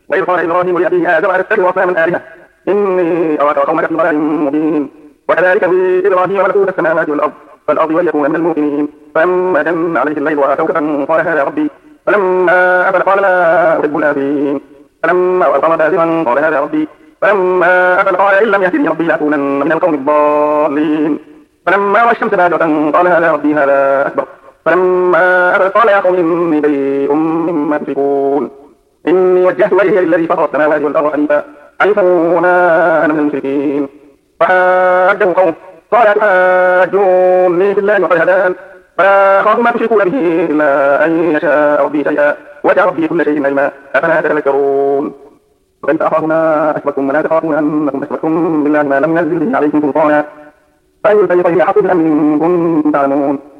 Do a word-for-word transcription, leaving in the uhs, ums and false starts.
وإذ قال إبراهيم لأبيه آزر أتتخذ أصناما آلهة إني أراك وقومك في ضلال مبين. وكذلك في إبراهيم ملكوت السماوات والأرض والأرض وليكون من الموقنين. فلما جن عليه الليل رأى كوكبا قال هذا ربي فلما أفل قال لا أحب الآفلين. فلما رأى القمر بازغا قال هذا ربي فلما أفل قال إن لم يهدني ربي لأكونن من القوم الضالين. فلما رأى الشمس بازغة قال هذا ربي هذا أكبر. فلما أفل قال يا قوم إني بريء مما تشركون إني وجهت وجهي للذي فطر السماوات والأرض حنيفا حنيفا وما أنا من المشركين. فحاجه قوم قال تحاجوني في الله وقد هدان فلا أخاف ما تشركون به إلا أن يشاء ربي شيئا وسع ربي كل شيء علما أفلا تذكرون. وكيف أخاف ما أشركتم ولا تخافون أنكم أشركتم بالله ما لم ينزل به عليكم سلطانا فأي الفريقين أحق بالأمن إن كنتم تعلمون.